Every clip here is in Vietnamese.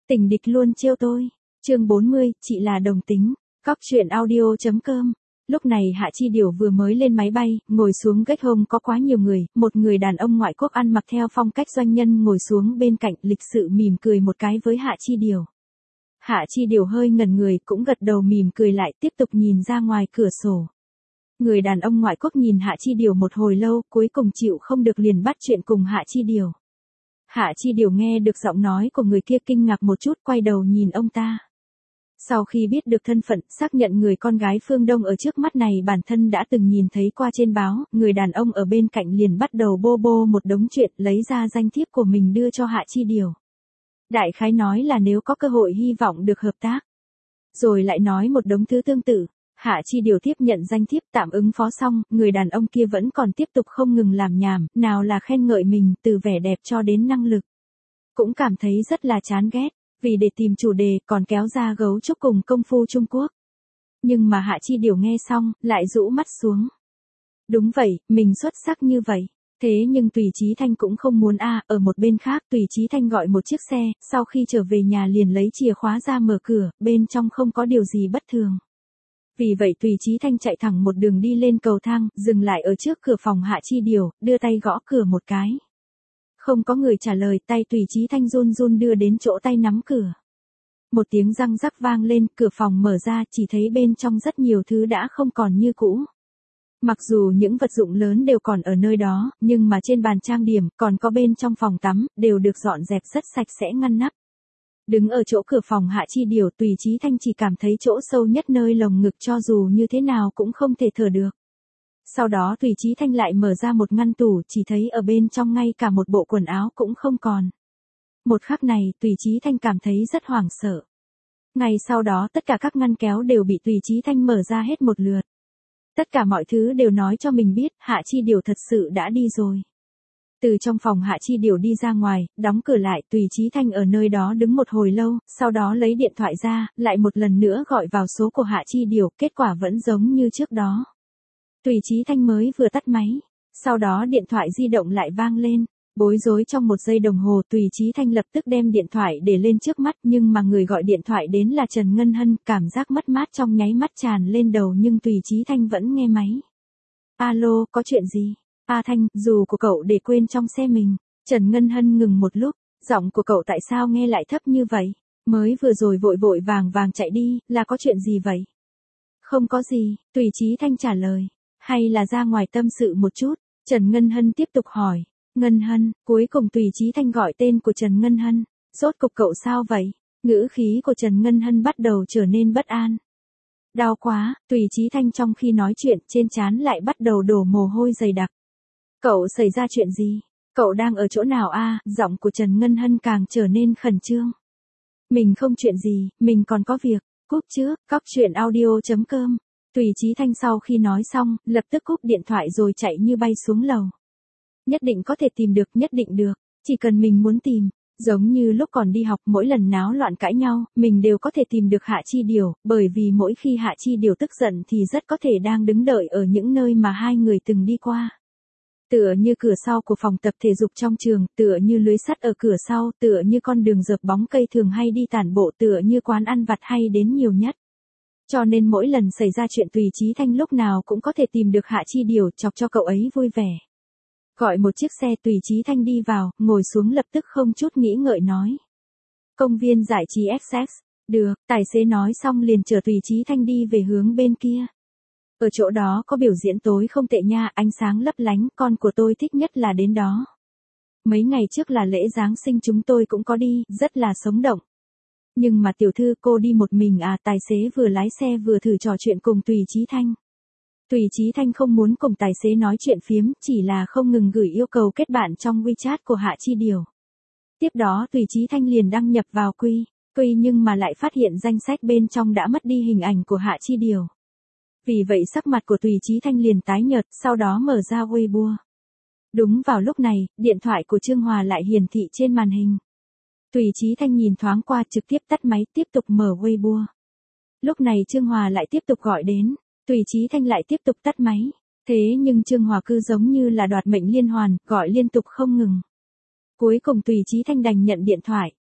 Tình địch luôn trêu tôi. Chương 40, chị là đồng tính. Cóc truyện audio.com. Lúc này Hạ Chi Điểu vừa mới lên máy bay, ngồi xuống gate home có quá nhiều người, một người đàn ông ngoại quốc ăn mặc theo phong cách doanh nhân ngồi xuống bên cạnh lịch sự mỉm cười một cái với Hạ Chi Điểu. Hạ Chi Điểu hơi ngẩn người cũng gật đầu mỉm cười lại tiếp tục nhìn ra ngoài cửa sổ. Người đàn ông ngoại quốc nhìn Hạ Chi Điểu một hồi lâu cuối cùng chịu không được liền bắt chuyện cùng Hạ Chi Điểu. Hạ Chi Điểu nghe được giọng nói của người kia kinh ngạc một chút quay đầu nhìn ông ta. Sau khi biết được thân phận, xác nhận người con gái phương Đông ở trước mắt này bản thân đã từng nhìn thấy qua trên báo, người đàn ông ở bên cạnh liền bắt đầu bô bô một đống chuyện lấy ra danh thiếp của mình đưa cho Hạ Chi Điểu. Đại khái nói là nếu có cơ hội hy vọng được hợp tác. Rồi lại nói một đống thứ tương tự. Hạ Chi Điểu tiếp nhận danh thiếp tạm ứng phó xong, người đàn ông kia vẫn còn tiếp tục không ngừng làm nhảm, nào là khen ngợi mình từ vẻ đẹp cho đến năng lực. Cũng cảm thấy rất là chán ghét, vì để tìm chủ đề còn kéo ra gấu trúc cùng công phu Trung Quốc. Nhưng mà Hạ Chi Điểu nghe xong, lại rũ mắt xuống. Đúng vậy, mình xuất sắc như vậy. Thế nhưng Tùy Chí Thanh cũng không muốn ở một bên khác Tùy Chí Thanh gọi một chiếc xe, sau khi trở về nhà liền lấy chìa khóa ra mở cửa, bên trong không có điều gì bất thường. Vì vậy Tùy Chí Thanh chạy thẳng một đường đi lên cầu thang, dừng lại ở trước cửa phòng Hạ Chi Điểu, đưa tay gõ cửa một cái. Không có người trả lời, tay Tùy Chí Thanh run run đưa đến chỗ tay nắm cửa. Một tiếng răng rắc vang lên, cửa phòng mở ra, chỉ thấy bên trong rất nhiều thứ đã không còn như cũ. Mặc dù những vật dụng lớn đều còn ở nơi đó, nhưng mà trên bàn trang điểm, còn có bên trong phòng tắm, đều được dọn dẹp rất sạch sẽ ngăn nắp. Đứng ở chỗ cửa phòng Hạ Chi Điểu, Tùy Chí Thanh chỉ cảm thấy chỗ sâu nhất nơi lồng ngực cho dù như thế nào cũng không thể thở được. Sau đó Tùy Chí Thanh lại mở ra một ngăn tủ, chỉ thấy ở bên trong ngay cả một bộ quần áo cũng không còn. Một khắc này, Tùy Chí Thanh cảm thấy rất hoảng sợ. Ngay sau đó tất cả các ngăn kéo đều bị Tùy Chí Thanh mở ra hết một lượt. Tất cả mọi thứ đều nói cho mình biết, Hạ Chi Điểu thật sự đã đi rồi. Từ trong phòng Hạ Chi Điểu đi ra ngoài, đóng cửa lại, Tùy Chí Thanh ở nơi đó đứng một hồi lâu, sau đó lấy điện thoại ra, lại một lần nữa gọi vào số của Hạ Chi Điểu, kết quả vẫn giống như trước đó. Tùy Chí Thanh mới vừa tắt máy, sau đó điện thoại di động lại vang lên, bối rối trong một giây đồng hồ Tùy Chí Thanh lập tức đem điện thoại để lên trước mắt nhưng mà người gọi điện thoại đến là Trần Ngân Hân, cảm giác mất mát trong nháy mắt tràn lên đầu nhưng Tùy Chí Thanh vẫn nghe máy. Alo, có chuyện gì? Thanh, dù của cậu để quên trong xe mình. Trần Ngân Hân ngừng một lúc, giọng của cậu tại sao nghe lại thấp như vậy? Mới vừa rồi vội vội vàng vàng chạy đi, là có chuyện gì vậy? Không có gì, Tùy Chí Thanh trả lời. Hay là ra ngoài tâm sự một chút? Trần Ngân Hân tiếp tục hỏi. Ngân Hân, cuối cùng Tùy Chí Thanh gọi tên của Trần Ngân Hân. Rốt cục cậu sao vậy? Ngữ khí của Trần Ngân Hân bắt đầu trở nên bất an. Đau quá, Tùy Chí Thanh trong khi nói chuyện trên trán lại bắt đầu đổ mồ hôi dày đặc. Cậu xảy ra chuyện gì? Cậu đang ở chỗ nào Giọng của Trần Ngân Hân càng trở nên khẩn trương. Mình không chuyện gì, mình còn có việc. Cúp trước, cóc truyện audio.com. Tùy Chí Thanh sau khi nói xong, lập tức cúp điện thoại rồi chạy như bay xuống lầu. Nhất định có thể tìm được, nhất định được. Chỉ cần mình muốn tìm. Giống như lúc còn đi học mỗi lần náo loạn cãi nhau, mình đều có thể tìm được Hạ Chi Điểu, bởi vì mỗi khi Hạ Chi Điểu tức giận thì rất có thể đang đứng đợi ở những nơi mà hai người từng đi qua. Tựa như cửa sau của phòng tập thể dục trong trường, tựa như lưới sắt ở cửa sau, tựa như con đường dợp bóng cây thường hay đi tản bộ, tựa như quán ăn vặt hay đến nhiều nhất. Cho nên mỗi lần xảy ra chuyện Tùy Chí Thanh lúc nào cũng có thể tìm được Hạ Chi Điểu chọc cho cậu ấy vui vẻ. Gọi một chiếc xe Tùy Chí Thanh đi vào, ngồi xuống lập tức không chút nghĩ ngợi nói. Công viên giải trí XX, được, tài xế nói xong liền chở Tùy Chí Thanh đi về hướng bên kia. Ở chỗ đó có biểu diễn tối không tệ nha, ánh sáng lấp lánh, con của tôi thích nhất là đến đó. Mấy ngày trước là lễ Giáng sinh chúng tôi cũng có đi, rất là sống động. Nhưng mà tiểu thư cô đi một mình tài xế vừa lái xe vừa thử trò chuyện cùng Tùy Chí Thanh. Tùy Chí Thanh không muốn cùng tài xế nói chuyện phiếm, chỉ là không ngừng gửi yêu cầu kết bạn trong WeChat của Hạ Chi Điểu. Tiếp đó Tùy Chí Thanh liền đăng nhập vào Quy nhưng mà lại phát hiện danh sách bên trong đã mất đi hình ảnh của Hạ Chi Điểu. Vì vậy sắc mặt của Tùy Chí Thanh liền tái nhợt, sau đó mở ra Weibo. Đúng vào lúc này, điện thoại của Trương Hòa lại hiển thị trên màn hình. Tùy Chí Thanh nhìn thoáng qua trực tiếp tắt máy tiếp tục mở Weibo. Lúc này Trương Hòa lại tiếp tục gọi đến, Tùy Chí Thanh lại tiếp tục tắt máy. Thế nhưng Trương Hòa cứ giống như là đoạt mệnh liên hoàn, gọi liên tục không ngừng. Cuối cùng Tùy Chí Thanh đành nhận điện thoại.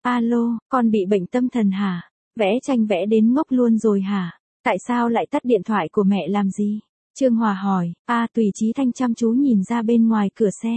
Alo, con bị bệnh tâm thần hả? Vẽ tranh vẽ đến ngốc luôn rồi hả? Tại sao lại tắt điện thoại của mẹ làm gì? Trương Hòa hỏi. Tùy Chí Thanh chăm chú nhìn ra bên ngoài cửa xe.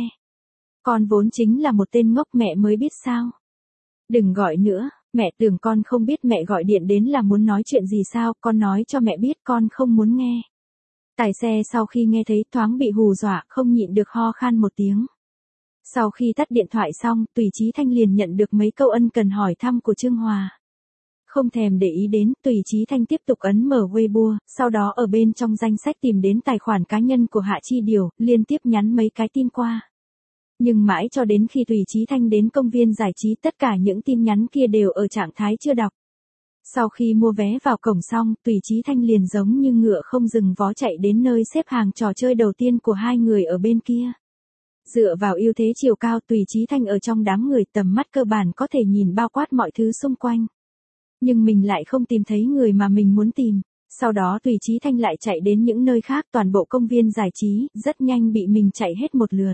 Con vốn chính là một tên ngốc, mẹ mới biết sao? Đừng gọi nữa, mẹ tưởng con không biết mẹ gọi điện đến là muốn nói chuyện gì sao, con nói cho mẹ biết con không muốn nghe. Tài xe sau khi nghe thấy thoáng bị hù dọa, không nhịn được ho khan một tiếng. Sau khi tắt điện thoại xong, Tùy Chí Thanh liền nhận được mấy câu ân cần hỏi thăm của Trương Hòa. Không thèm để ý đến, Tùy Chí Thanh tiếp tục ấn mở Weibo, sau đó ở bên trong danh sách tìm đến tài khoản cá nhân của Hạ Chi Điều, liên tiếp nhắn mấy cái tin qua. Nhưng mãi cho đến khi Tùy Chí Thanh đến công viên giải trí, tất cả những tin nhắn kia đều ở trạng thái chưa đọc. Sau khi mua vé vào cổng xong, Tùy Chí Thanh liền giống như ngựa không dừng vó chạy đến nơi xếp hàng trò chơi đầu tiên của hai người ở bên kia. Dựa vào ưu thế chiều cao, Tùy Chí Thanh ở trong đám người tầm mắt cơ bản có thể nhìn bao quát mọi thứ xung quanh. Nhưng mình lại không tìm thấy người mà mình muốn tìm. Sau đó Tùy Chí Thanh lại chạy đến những nơi khác, toàn bộ công viên giải trí, rất nhanh bị mình chạy hết một lượt.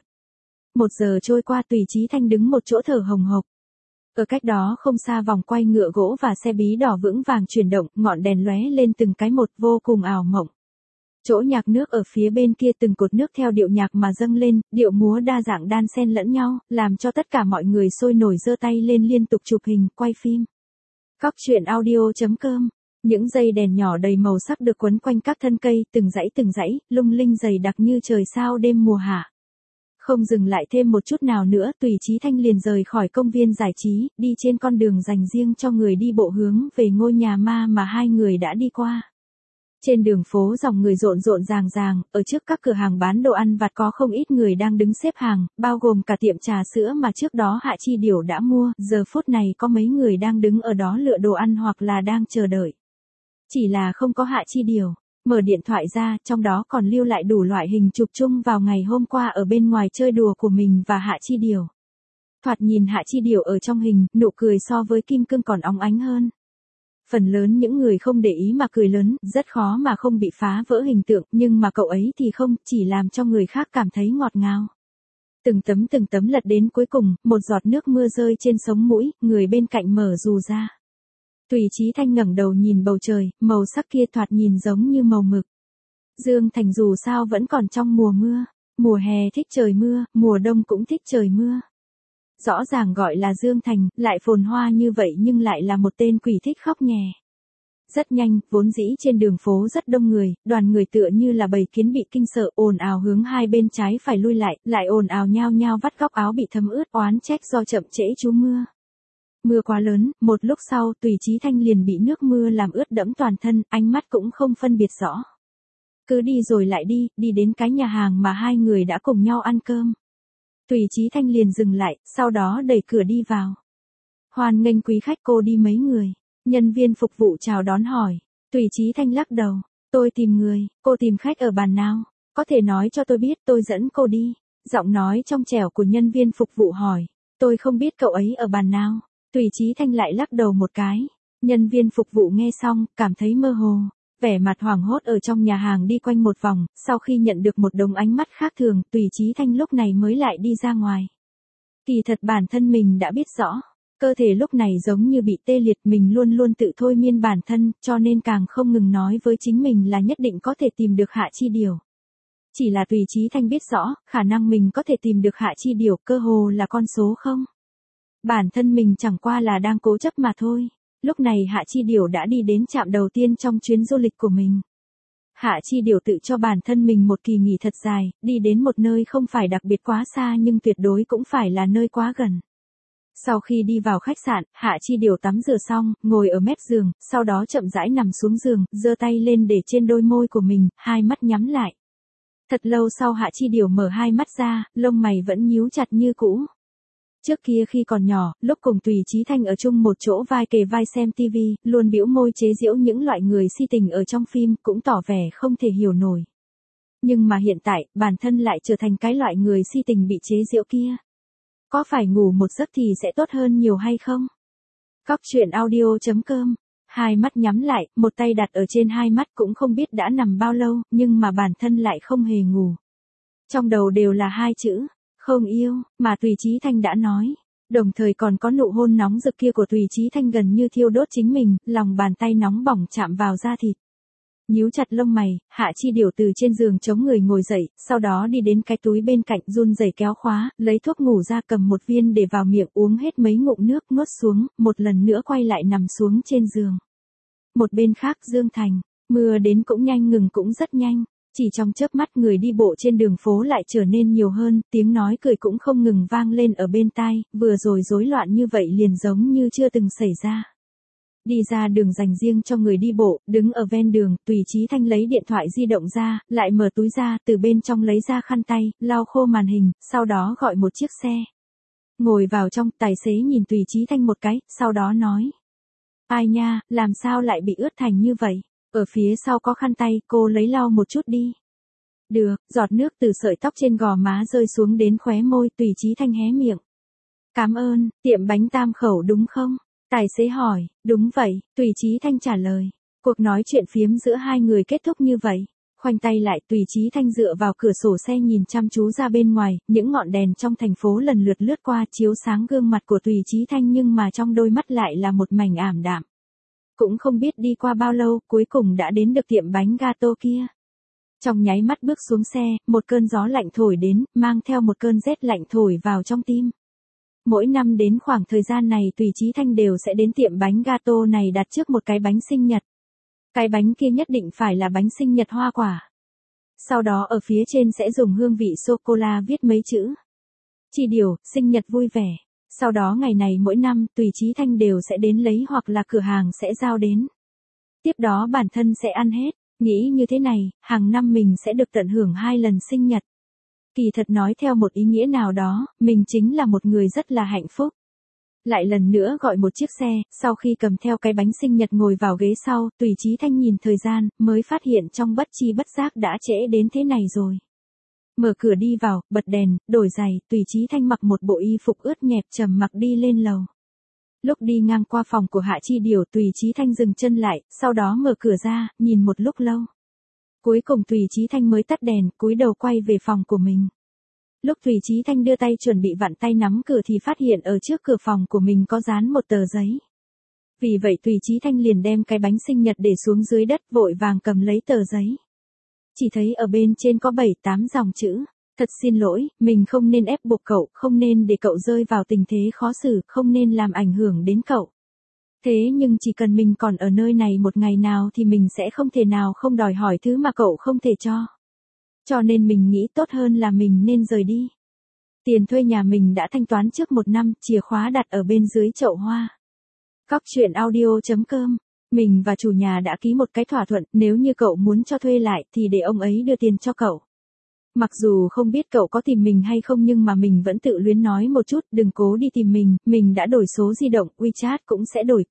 1 giờ trôi qua, Tùy Chí Thanh đứng một chỗ thở hồng hộc. Ở cách đó không xa, vòng quay ngựa gỗ và xe bí đỏ vững vàng chuyển động, ngọn đèn lóe lên từng cái một, vô cùng ảo mộng. Chỗ nhạc nước ở phía bên kia, từng cột nước theo điệu nhạc mà dâng lên, điệu múa đa dạng đan xen lẫn nhau, làm cho tất cả mọi người sôi nổi giơ tay lên liên tục chụp hình, quay phim. Cóc truyện audio.com. Những dây đèn nhỏ đầy màu sắc được quấn quanh các thân cây, từng dãy, lung linh dày đặc như trời sao đêm mùa hạ. Không dừng lại thêm một chút nào nữa, Tùy Chí Thanh liền rời khỏi công viên giải trí, đi trên con đường dành riêng cho người đi bộ hướng về ngôi nhà ma mà hai người đã đi qua. Trên đường phố dòng người rộn rộn ràng, ở trước các cửa hàng bán đồ ăn vặt có không ít người đang đứng xếp hàng, bao gồm cả tiệm trà sữa mà trước đó Hạ Chi Điều đã mua, giờ phút này có mấy người đang đứng ở đó lựa đồ ăn hoặc là đang chờ đợi. Chỉ là không có Hạ Chi Điều. Mở điện thoại ra, trong đó còn lưu lại đủ loại hình chụp chung vào ngày hôm qua ở bên ngoài chơi đùa của mình và Hạ Chi Điều. Thoạt nhìn Hạ Chi Điều ở trong hình, nụ cười so với kim cương còn óng ánh hơn. Phần lớn những người không để ý mà cười lớn, rất khó mà không bị phá vỡ hình tượng, nhưng mà cậu ấy thì không, chỉ làm cho người khác cảm thấy ngọt ngào. Từng tấm lật đến cuối cùng, một giọt nước mưa rơi trên sống mũi, người bên cạnh mở dù ra. Tùy Chí Thanh ngẩng đầu nhìn bầu trời, màu sắc kia thoạt nhìn giống như màu mực. Dương Thành dù sao vẫn còn trong mùa mưa, mùa hè thích trời mưa, mùa đông cũng thích trời mưa. Rõ ràng gọi là Dương Thành, lại phồn hoa như vậy nhưng lại là một tên quỷ thích khóc nhè. Rất nhanh, vốn dĩ trên đường phố rất đông người, đoàn người tựa như là bầy kiến bị kinh sợ, ồn ào hướng hai bên trái phải lui lại ồn ào nhao nhao vắt góc áo bị thấm ướt, oán trách do chậm trễ trú mưa. Mưa quá lớn, một lúc sau Tùy Chí Thanh liền bị nước mưa làm ướt đẫm toàn thân, ánh mắt cũng không phân biệt rõ. Cứ đi rồi lại đi đến cái nhà hàng mà hai người đã cùng nhau ăn cơm. Tùy Chí Thanh liền dừng lại, sau đó đẩy cửa đi vào. Hoan nghênh quý khách, cô đi mấy người? Nhân viên phục vụ chào đón hỏi. Tùy Chí Thanh lắc đầu. Tôi tìm người, cô tìm khách ở bàn nào? Có thể nói cho tôi biết, tôi dẫn cô đi. Giọng nói trong trẻo của nhân viên phục vụ hỏi. Tôi không biết cậu ấy ở bàn nào. Tùy Chí Thanh lại lắc đầu một cái. Nhân viên phục vụ nghe xong, cảm thấy mơ hồ. Vẻ mặt hoảng hốt ở trong nhà hàng đi quanh một vòng, sau khi nhận được một đống ánh mắt khác thường, Tùy Chí Thanh lúc này mới lại đi ra ngoài. Kỳ thật bản thân mình đã biết rõ, cơ thể lúc này giống như bị tê liệt, mình luôn luôn tự thôi miên bản thân, cho nên càng không ngừng nói với chính mình là nhất định có thể tìm được Hạ Chi Điều. Chỉ là Tùy Chí Thanh biết rõ, khả năng mình có thể tìm được Hạ Chi Điều cơ hồ là con số không. Bản thân mình chẳng qua là đang cố chấp mà thôi. Lúc này Hạ Chi Điều đã đi đến trạm đầu tiên trong chuyến du lịch của mình. Hạ Chi Điều tự cho bản thân mình một kỳ nghỉ thật dài, đi đến một nơi không phải đặc biệt quá xa nhưng tuyệt đối cũng phải là nơi quá gần. Sau khi đi vào khách sạn, Hạ Chi Điều tắm rửa xong, ngồi ở mép giường, sau đó chậm rãi nằm xuống giường, giơ tay lên để trên đôi môi của mình, hai mắt nhắm lại. Thật lâu sau Hạ Chi Điều mở hai mắt ra, lông mày vẫn nhíu chặt như cũ. Trước kia khi còn nhỏ, lúc cùng Tùy Chí Thanh ở chung một chỗ vai kề vai xem TV, luôn bĩu môi chế giễu những loại người si tình ở trong phim, cũng tỏ vẻ không thể hiểu nổi. Nhưng mà hiện tại, bản thân lại trở thành cái loại người si tình bị chế giễu kia. Có phải ngủ một giấc thì sẽ tốt hơn nhiều hay không? Cóc truyện audio.com. Hai mắt nhắm lại, một tay đặt ở trên hai mắt, cũng không biết đã nằm bao lâu, nhưng mà bản thân lại không hề ngủ. Trong đầu đều là hai chữ. Không yêu, mà Tùy Chí Thanh đã nói. Đồng thời còn có nụ hôn nóng rực kia của Tùy Chí Thanh gần như thiêu đốt chính mình, lòng bàn tay nóng bỏng chạm vào da thịt. Nhíu chặt lông mày, Hạ Chi Điều từ trên giường chống người ngồi dậy, sau đó đi đến cái túi bên cạnh run rẩy kéo khóa, lấy thuốc ngủ ra cầm một viên để vào miệng uống hết mấy ngụm nước nuốt xuống, một lần nữa quay lại nằm xuống trên giường. Một bên khác Dương Thành, mưa đến cũng nhanh ngừng cũng rất nhanh. Chỉ trong chớp mắt người đi bộ trên đường phố lại trở nên nhiều hơn, tiếng nói cười cũng không ngừng vang lên ở bên tai, vừa rồi rối loạn như vậy liền giống như chưa từng xảy ra. Đi ra đường dành riêng cho người đi bộ, đứng ở ven đường, Tùy Chí Thanh lấy điện thoại di động ra, lại mở túi ra, từ bên trong lấy ra khăn tay, lau khô màn hình, sau đó gọi một chiếc xe. Ngồi vào trong, tài xế nhìn Tùy Chí Thanh một cái, sau đó nói. Ai nha, làm sao lại bị ướt thành như vậy? Ở phía sau có khăn tay, cô lấy lau một chút đi. Được, giọt nước từ sợi tóc trên gò má rơi xuống đến khóe môi, Tùy Chí Thanh hé miệng. Cảm ơn, tiệm bánh Tam Khẩu đúng không? Tài xế hỏi, đúng vậy, Tùy Chí Thanh trả lời. Cuộc nói chuyện phiếm giữa hai người kết thúc như vậy. Khoanh tay lại, Tùy Chí Thanh dựa vào cửa sổ xe nhìn chăm chú ra bên ngoài, những ngọn đèn trong thành phố lần lượt lướt qua chiếu sáng gương mặt của Tùy Chí Thanh nhưng mà trong đôi mắt lại là một mảnh ảm đạm. Cũng không biết đi qua bao lâu, cuối cùng đã đến được tiệm bánh gato kia. Trong nháy mắt bước xuống xe, một cơn gió lạnh thổi đến, mang theo một cơn rét lạnh thổi vào trong tim. Mỗi năm đến khoảng thời gian này Tùy Chí Thanh đều sẽ đến tiệm bánh gato này đặt trước một cái bánh sinh nhật. Cái bánh kia nhất định phải là bánh sinh nhật hoa quả. Sau đó ở phía trên sẽ dùng hương vị sô-cô-la viết mấy chữ. Chi Điều, sinh nhật vui vẻ. Sau đó ngày này mỗi năm Tùy Chí Thanh đều sẽ đến lấy hoặc là cửa hàng sẽ giao đến. Tiếp đó bản thân sẽ ăn hết. Nghĩ như thế này, hàng năm mình sẽ được tận hưởng 2 lần sinh nhật. Kỳ thật nói theo một ý nghĩa nào đó, mình chính là một người rất là hạnh phúc. Lại lần nữa gọi một chiếc xe, sau khi cầm theo cái bánh sinh nhật ngồi vào ghế sau, Tùy Chí Thanh nhìn thời gian, mới phát hiện trong bất chi bất giác đã trễ đến thế này rồi. Mở cửa đi vào, bật đèn, đổi giày, Tùy Chí Thanh mặc một bộ y phục ướt nhẹp trầm mặc đi lên lầu. Lúc đi ngang qua phòng của Hạ Chi Điều, Tùy Chí Thanh dừng chân lại, sau đó mở cửa ra, nhìn một lúc lâu. Cuối cùng Tùy Chí Thanh mới tắt đèn, cúi đầu quay về phòng của mình. Lúc Tùy Chí Thanh đưa tay chuẩn bị vặn tay nắm cửa thì phát hiện ở trước cửa phòng của mình có dán một tờ giấy. Vì vậy Tùy Chí Thanh liền đem cái bánh sinh nhật để xuống dưới đất, vội vàng cầm lấy tờ giấy. Chỉ thấy ở bên trên có 7-8 dòng chữ. Thật xin lỗi, mình không nên ép buộc cậu, không nên để cậu rơi vào tình thế khó xử, không nên làm ảnh hưởng đến cậu. Thế nhưng chỉ cần mình còn ở nơi này một ngày nào thì mình sẽ không thể nào không đòi hỏi thứ mà cậu không thể cho. Cho nên mình nghĩ tốt hơn là mình nên rời đi. Tiền thuê nhà mình đã thanh toán trước 1 năm, chìa khóa đặt ở bên dưới chậu hoa. Cóc truyện audio.com. Mình và chủ nhà đã ký một cái thỏa thuận, nếu như cậu muốn cho thuê lại thì để ông ấy đưa tiền cho cậu. Mặc dù không biết cậu có tìm mình hay không nhưng mà mình vẫn tự luyến nói một chút, đừng cố đi tìm mình đã đổi số di động, WeChat cũng sẽ đổi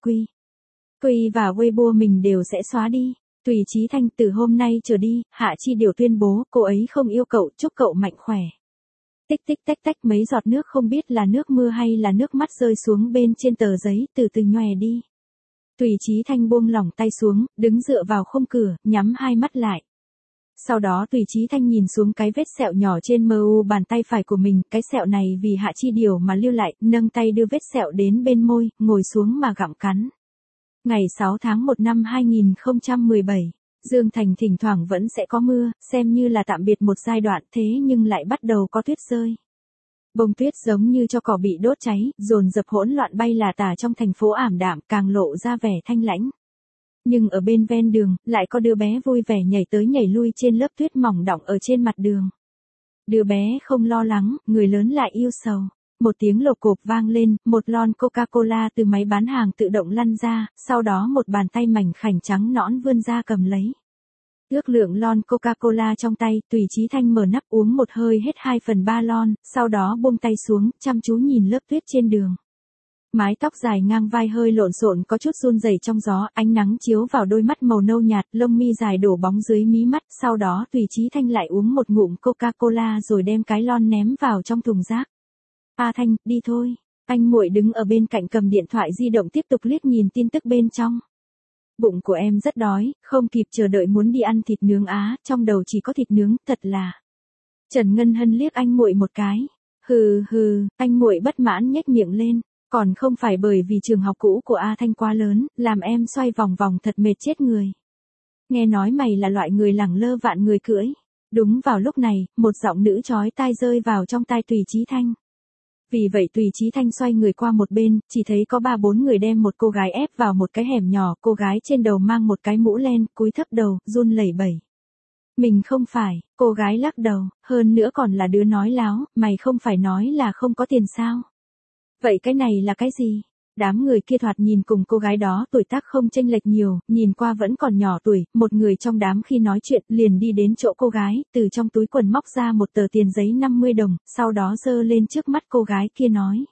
Quy và Weibo mình đều sẽ xóa đi. Tùy Chí Thanh từ hôm nay trở đi, Hạ Chi Điều tuyên bố cô ấy không yêu cậu, chúc cậu mạnh khỏe. Tích tích tách tách mấy giọt nước không biết là nước mưa hay là nước mắt rơi xuống bên trên tờ giấy, từ từ nhòe đi. Tùy Chí Thanh buông lỏng tay xuống, đứng dựa vào khung cửa, nhắm hai mắt lại. Sau đó Tùy Chí Thanh nhìn xuống cái vết sẹo nhỏ trên mu bàn tay phải của mình, cái sẹo này vì Hạ Chi Điều mà lưu lại, nâng tay đưa vết sẹo đến bên môi, ngồi xuống mà gặm cắn. Ngày 6 tháng 1 năm 2017, Dương Thành thỉnh thoảng vẫn sẽ có mưa, xem như là tạm biệt một giai đoạn, thế nhưng lại bắt đầu có tuyết rơi. Bông tuyết giống như cho cỏ bị đốt cháy, dồn dập hỗn loạn bay là tả trong thành phố ảm đạm, càng lộ ra vẻ thanh lãnh. Nhưng ở bên ven đường, lại có đứa bé vui vẻ nhảy tới nhảy lui trên lớp tuyết mỏng đọng ở trên mặt đường. Đứa bé không lo lắng, người lớn lại yêu sầu. Một tiếng lộc cộp vang lên, một lon Coca-Cola từ máy bán hàng tự động lăn ra, sau đó một bàn tay mảnh khảnh trắng nõn vươn ra cầm lấy. Ước lượng lon Coca-Cola trong tay, Tùy Chí Thanh mở nắp uống một hơi hết 2/3 lon, sau đó buông tay xuống, chăm chú nhìn lớp tuyết trên đường. Mái tóc dài ngang vai hơi lộn xộn có chút run rẩy trong gió, ánh nắng chiếu vào đôi mắt màu nâu nhạt, lông mi dài đổ bóng dưới mí mắt, sau đó Tùy Chí Thanh lại uống một ngụm Coca-Cola rồi đem cái lon ném vào trong thùng rác. A Thanh, đi thôi. Anh muội đứng ở bên cạnh cầm điện thoại di động tiếp tục liếc nhìn tin tức bên trong. Bụng của em rất đói, không kịp chờ đợi muốn đi ăn thịt nướng á, trong đầu chỉ có thịt nướng, thật là. Trần Ngân Hân liếc anh muội một cái. Hừ hừ, anh muội bất mãn nhếch miệng lên. Còn không phải bởi vì trường học cũ của A Thanh quá lớn, làm em xoay vòng vòng thật mệt chết người. Nghe nói mày là loại người lẳng lơ vạn người cưỡi. Đúng vào lúc này, một giọng nữ chói tai rơi vào trong tai Tùy Chí Thanh. Vì vậy Tùy Chí Thanh xoay người qua một bên, chỉ thấy có 3-4 người đem một cô gái ép vào một cái hẻm nhỏ, cô gái trên đầu mang một cái mũ len, cúi thấp đầu, run lẩy bẩy. Mình không phải, cô gái lắc đầu, hơn nữa còn là đứa nói láo, mày không phải nói là không có tiền sao? Vậy cái này là cái gì? Đám người kia thoạt nhìn cùng cô gái đó tuổi tác không chênh lệch nhiều, nhìn qua vẫn còn nhỏ tuổi, một người trong đám khi nói chuyện liền đi đến chỗ cô gái, từ trong túi quần móc ra một tờ tiền giấy 50 đồng, sau đó giơ lên trước mắt cô gái kia nói.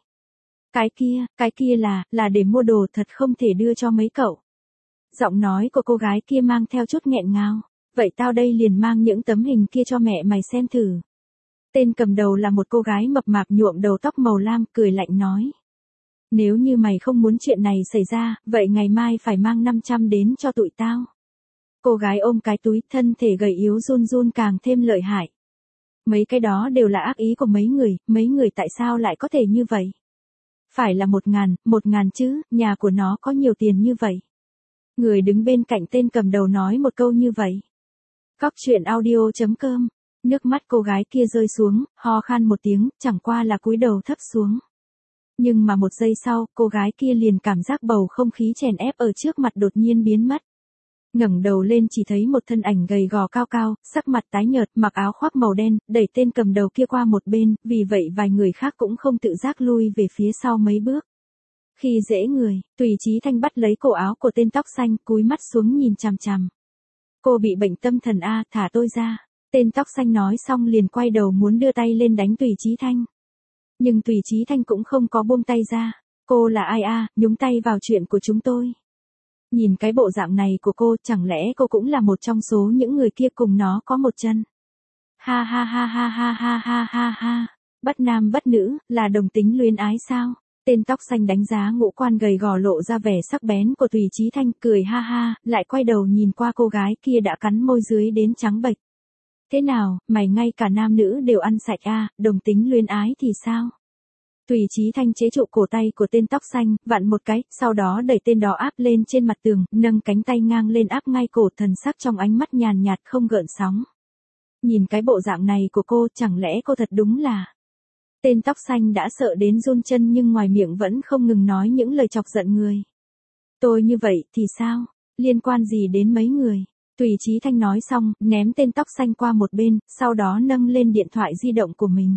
Cái kia là để mua đồ thật không thể đưa cho mấy cậu. Giọng nói của cô gái kia mang theo chút nghẹn ngào. Vậy tao đây liền mang những tấm hình kia cho mẹ mày xem thử. Tên cầm đầu là một cô gái mập mạp nhuộm đầu tóc màu lam, cười lạnh nói. Nếu như mày không muốn chuyện này xảy ra, vậy ngày mai phải mang 500 đến cho tụi tao. Cô gái ôm cái túi, thân thể gầy yếu run run càng thêm lợi hại. Mấy cái đó đều là ác ý của mấy người tại sao lại có thể như vậy? Phải là 1.000 chứ, nhà của nó có nhiều tiền như vậy. Người đứng bên cạnh tên cầm đầu nói một câu như vậy. Cóc truyện audio.com. Nước mắt cô gái kia rơi xuống, ho khan một tiếng, chẳng qua là cúi đầu thấp xuống. Nhưng mà một giây sau, cô gái kia liền cảm giác bầu không khí chèn ép ở trước mặt đột nhiên biến mất. Ngẩng đầu lên chỉ thấy một thân ảnh gầy gò cao cao, sắc mặt tái nhợt, mặc áo khoác màu đen, đẩy tên cầm đầu kia qua một bên, vì vậy vài người khác cũng không tự giác lui về phía sau mấy bước. Khi dễ người, Tùy Chí Thanh bắt lấy cổ áo của tên tóc xanh, cúi mắt xuống nhìn chằm chằm. Cô bị bệnh tâm thần a, thả tôi ra. Tên tóc xanh nói xong liền quay đầu muốn đưa tay lên đánh Tùy Chí Thanh. Nhưng Tùy Chí Thanh cũng không có buông tay ra. Cô là ai a, nhúng tay vào chuyện của chúng tôi. Nhìn cái bộ dạng này của cô, chẳng lẽ cô cũng là một trong số những người kia cùng nó có một chân. Ha ha ha ha ha ha ha ha ha. Bất nam bất nữ, là đồng tính luyến ái sao? Tên tóc xanh đánh giá ngũ quan gầy gò lộ ra vẻ sắc bén của Tùy Chí Thanh, cười ha ha, lại quay đầu nhìn qua cô gái kia đã cắn môi dưới đến trắng bệch. Thế nào, mày ngay cả nam nữ đều ăn sạch a, đồng tính luyến ái thì sao? Tùy Chí Thanh chế trụ cổ tay của tên tóc xanh, vặn một cái, sau đó đẩy tên đó áp lên trên mặt tường, nâng cánh tay ngang lên áp ngay cổ, thần sắc trong ánh mắt nhàn nhạt không gợn sóng. Nhìn cái bộ dạng này của cô, chẳng lẽ cô thật đúng là... Tên tóc xanh đã sợ đến run chân nhưng ngoài miệng vẫn không ngừng nói những lời chọc giận người. Tôi như vậy thì sao? Liên quan gì đến mấy người? Tùy Chí Thanh nói xong, ném tên tóc xanh qua một bên, sau đó nâng lên điện thoại di động của mình.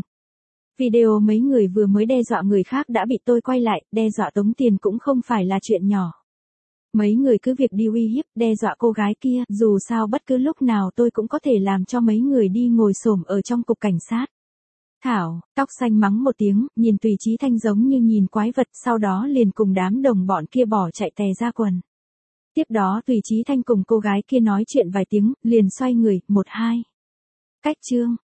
Video mấy người vừa mới đe dọa người khác đã bị tôi quay lại, đe dọa tống tiền cũng không phải là chuyện nhỏ. Mấy người cứ việc đi uy hiếp, đe dọa cô gái kia, dù sao bất cứ lúc nào tôi cũng có thể làm cho mấy người đi ngồi xổm ở trong cục cảnh sát. Thảo, tóc xanh mắng một tiếng, nhìn Tùy Chí Thanh giống như nhìn quái vật, sau đó liền cùng đám đồng bọn kia bỏ chạy tè ra quần. Tiếp đó Tùy Chí Thanh cùng cô gái kia nói chuyện vài tiếng, liền xoay người, 1-2. Cách chương.